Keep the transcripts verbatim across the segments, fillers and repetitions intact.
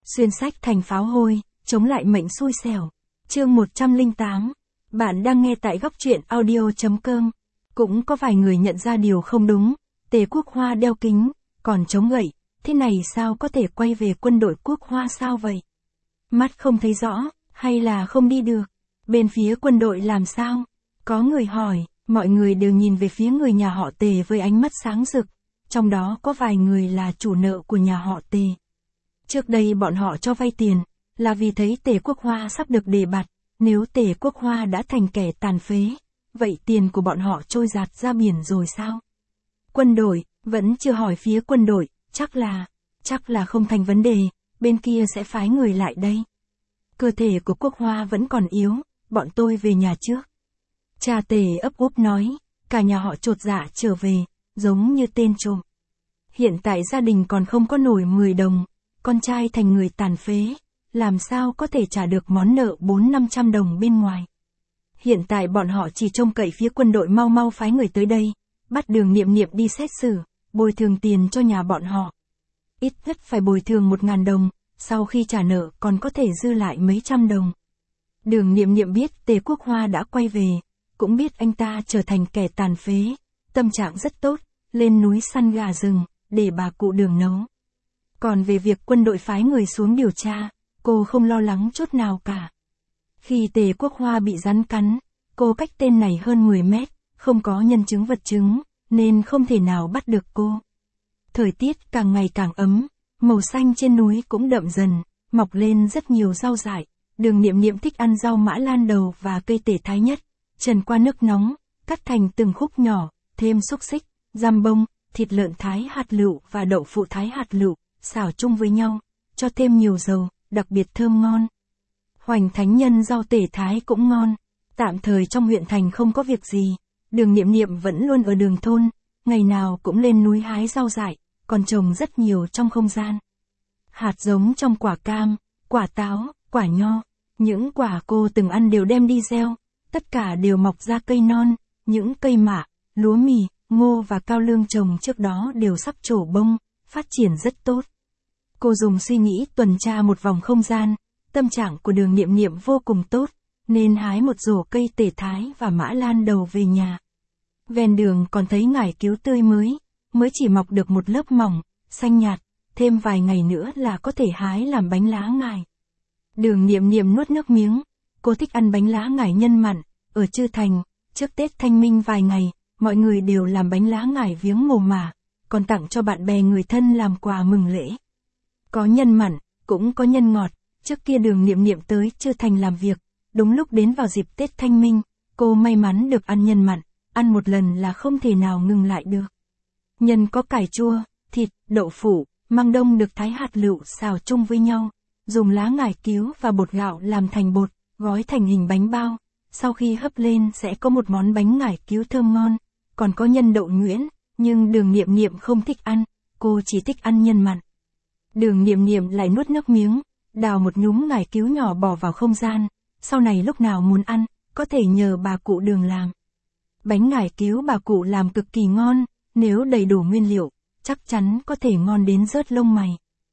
Xuyên sách thành pháo hôi, chống lại mệnh xui xẻo. Chương một trăm lẻ tám. Bạn đang nghe tại góc truyện audio chấm com. Cũng có vài người nhận ra điều không đúng. Tề Quốc Hoa đeo kính, còn chống gậy, thế này sao có thể quay về quân đội Quốc Hoa sao vậy? Mắt không thấy rõ, hay là không đi được? Bên phía quân đội làm sao? Có người hỏi, mọi người đều nhìn về phía người nhà họ Tề với ánh mắt sáng rực. Trong đó có vài người là chủ nợ của nhà họ Tề. Trước đây bọn họ cho vay tiền, là vì thấy Tề Quốc Hoa sắp được đề bạt. Nếu Tề Quốc Hoa đã thành kẻ tàn phế, vậy tiền của bọn họ trôi dạt ra biển rồi sao? Quân đội, vẫn chưa hỏi phía quân đội, chắc là, chắc là không thành vấn đề, bên kia sẽ phái người lại đây. Cơ thể của Quốc Hoa vẫn còn yếu, bọn tôi về nhà trước. Cha Tề ấp úp nói, cả nhà họ chột dạ trở về, giống như tên trộm. Hiện tại gia đình còn không có nổi mười đồng, con trai thành người tàn phế, làm sao có thể trả được món nợ bốn năm trăm đồng bên ngoài. Hiện tại bọn họ chỉ trông cậy phía quân đội mau mau phái người tới đây, bắt Đường Niệm Niệm đi xét xử, bồi thường tiền cho nhà bọn họ. Ít nhất phải bồi thường một ngàn đồng, sau khi trả nợ còn có thể dư lại mấy trăm đồng. Đường Niệm Niệm biết Tề Quốc Hoa đã quay về, cũng biết anh ta trở thành kẻ tàn phế, tâm trạng rất tốt, lên núi săn gà rừng, để bà cụ Đường nấu. Còn về việc quân đội phái người xuống điều tra, cô không lo lắng chút nào cả. Khi Tề Quốc Hoa bị rắn cắn, cô cách tên này hơn mười mét, không có nhân chứng vật chứng, nên không thể nào bắt được cô. Thời tiết càng ngày càng ấm, màu xanh trên núi cũng đậm dần, mọc lên rất nhiều rau dại. Đường Niệm Niệm thích ăn rau mã lan đầu và cây tể thái nhất, trần qua nước nóng, cắt thành từng khúc nhỏ, thêm xúc xích, giam bông, thịt lợn thái hạt lựu và đậu phụ thái hạt lựu, xào chung với nhau, cho thêm nhiều dầu, đặc biệt thơm ngon. Hoành thánh nhân rau tể thái cũng ngon. Tạm thời trong huyện thành không có việc gì, Đường Niệm Niệm vẫn luôn ở đường thôn, ngày nào cũng lên núi hái rau dại, còn trồng rất nhiều trong không gian. Hạt giống trong quả cam, quả táo, quả nho, những quả cô từng ăn đều đem đi gieo, tất cả đều mọc ra cây non, những cây mạ, lúa mì, ngô và cao lương trồng trước đó đều sắp trổ bông, phát triển rất tốt. Cô dùng suy nghĩ tuần tra một vòng không gian, tâm trạng của Đường Niệm Niệm vô cùng tốt, nên hái một rổ cây tể thái và mã lan đầu về nhà. Ven đường còn thấy ngải cứu tươi mới, mới chỉ mọc được một lớp mỏng, xanh nhạt, thêm vài ngày nữa là có thể hái làm bánh lá ngải. Đường Niệm Niệm nuốt nước miếng, cô thích ăn bánh lá ngải nhân mặn, ở Chư Thành, trước Tết Thanh Minh vài ngày, mọi người đều làm bánh lá ngải viếng mồ mả, còn tặng cho bạn bè người thân làm quà mừng lễ. Có nhân mặn, cũng có nhân ngọt, trước kia Đường Niệm Niệm tới Chư Thành làm việc, đúng lúc đến vào dịp Tết Thanh Minh, cô may mắn được ăn nhân mặn, ăn một lần là không thể nào ngừng lại được. Nhân có cải chua, thịt, đậu phụ, măng đông được thái hạt lựu xào chung với nhau, dùng lá ngải cứu và bột gạo làm thành bột, gói thành hình bánh bao, sau khi hấp lên sẽ có một món bánh ngải cứu thơm ngon, còn có nhân đậu nhuyễn, nhưng Đường Niệm Niệm không thích ăn, cô chỉ thích ăn nhân mặn. Đường Niệm Niệm lại nuốt nước miếng, đào một nhúm ngải cứu nhỏ bỏ vào không gian, sau này lúc nào muốn ăn, có thể nhờ bà cụ Đường làm. Bánh ngải cứu bà cụ làm cực kỳ ngon, nếu đầy đủ nguyên liệu, chắc chắn có thể ngon đến rớt lông mày.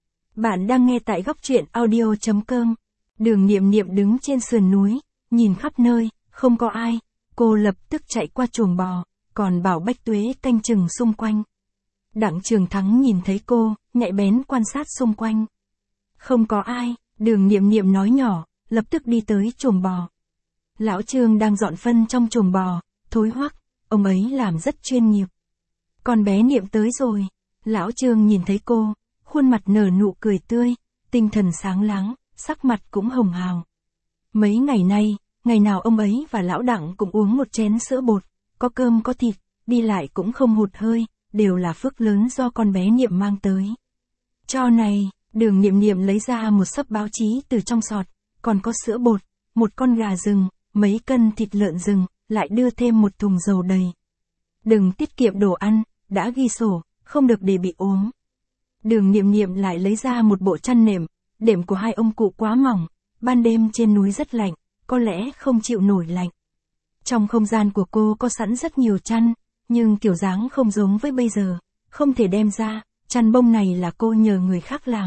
Bạn đang nghe tại góc truyện audio chấm com. Đường Niệm Niệm đứng trên sườn núi, nhìn khắp nơi, không có ai, cô lập tức chạy qua chuồng bò, còn bảo Bách Tuế canh chừng xung quanh. Đặng Trường Thắng nhìn thấy cô, nhạy bén quan sát xung quanh. Không có ai, Đường Niệm Niệm nói nhỏ, lập tức đi tới chuồng bò. Lão Trương đang dọn phân trong chuồng bò, thối hoắc, ông ấy làm rất chuyên nghiệp. Con bé Niệm tới rồi, Lão Trương nhìn thấy cô, khuôn mặt nở nụ cười tươi, tinh thần sáng láng, sắc mặt cũng hồng hào. Mấy ngày nay, ngày nào ông ấy và Lão Đặng cũng uống một chén sữa bột, có cơm có thịt, đi lại cũng không hụt hơi, đều là phước lớn do con bé Niệm mang tới. Cho này, Đường Niệm Niệm lấy ra một xấp báo chí từ trong sọt, còn có sữa bột, một con gà rừng, mấy cân thịt lợn rừng, lại đưa thêm một thùng dầu đầy. Đừng tiết kiệm đồ ăn, đã ghi sổ, không được để bị ốm. Đường Niệm Niệm lại lấy ra một bộ chăn nệm, đệm của hai ông cụ quá mỏng, ban đêm trên núi rất lạnh, có lẽ không chịu nổi lạnh. Trong không gian của cô có sẵn rất nhiều chăn, nhưng kiểu dáng không giống với bây giờ, không thể đem ra, chăn bông này là cô nhờ người khác làm,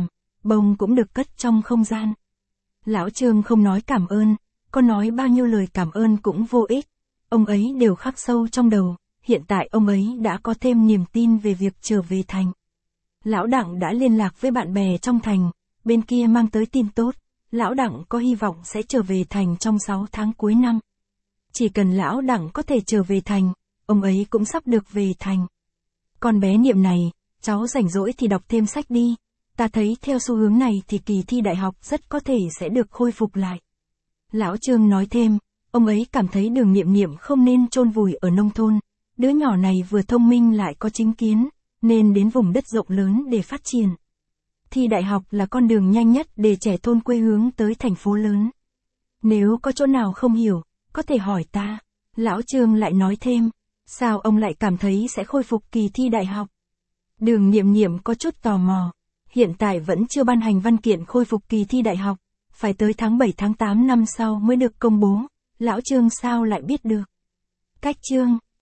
bông cũng được cất trong không gian. Lão Trương không nói cảm ơn, có nói bao nhiêu lời cảm ơn cũng vô ích. Ông ấy đều khắc sâu trong đầu, hiện tại ông ấy đã có thêm niềm tin về việc trở về thành. Lão Đặng đã liên lạc với bạn bè trong thành, bên kia mang tới tin tốt, Lão Đặng có hy vọng sẽ trở về thành trong sáu tháng cuối năm. Chỉ cần Lão Đặng có thể trở về thành, ông ấy cũng sắp được về thành. Con bé Niệm này, cháu rảnh rỗi thì đọc thêm sách đi, ta thấy theo xu hướng này thì kỳ thi đại học rất có thể sẽ được khôi phục lại. Lão Trương nói thêm, ông ấy cảm thấy Đường Niệm Niệm không nên chôn vùi ở nông thôn, đứa nhỏ này vừa thông minh lại có chính kiến, nên đến vùng đất rộng lớn để phát triển. Thi đại học là con đường nhanh nhất để trẻ thôn quê hướng tới thành phố lớn. Nếu có chỗ nào không hiểu, có thể hỏi ta. Lão Trương lại nói thêm, sao ông lại cảm thấy sẽ khôi phục kỳ thi đại học? Đường Niệm Niệm có chút tò mò, hiện tại vẫn chưa ban hành văn kiện khôi phục kỳ thi đại học, phải tới tháng bảy tháng tám năm sau mới được công bố, Lão Trương sao lại biết được? Cách chương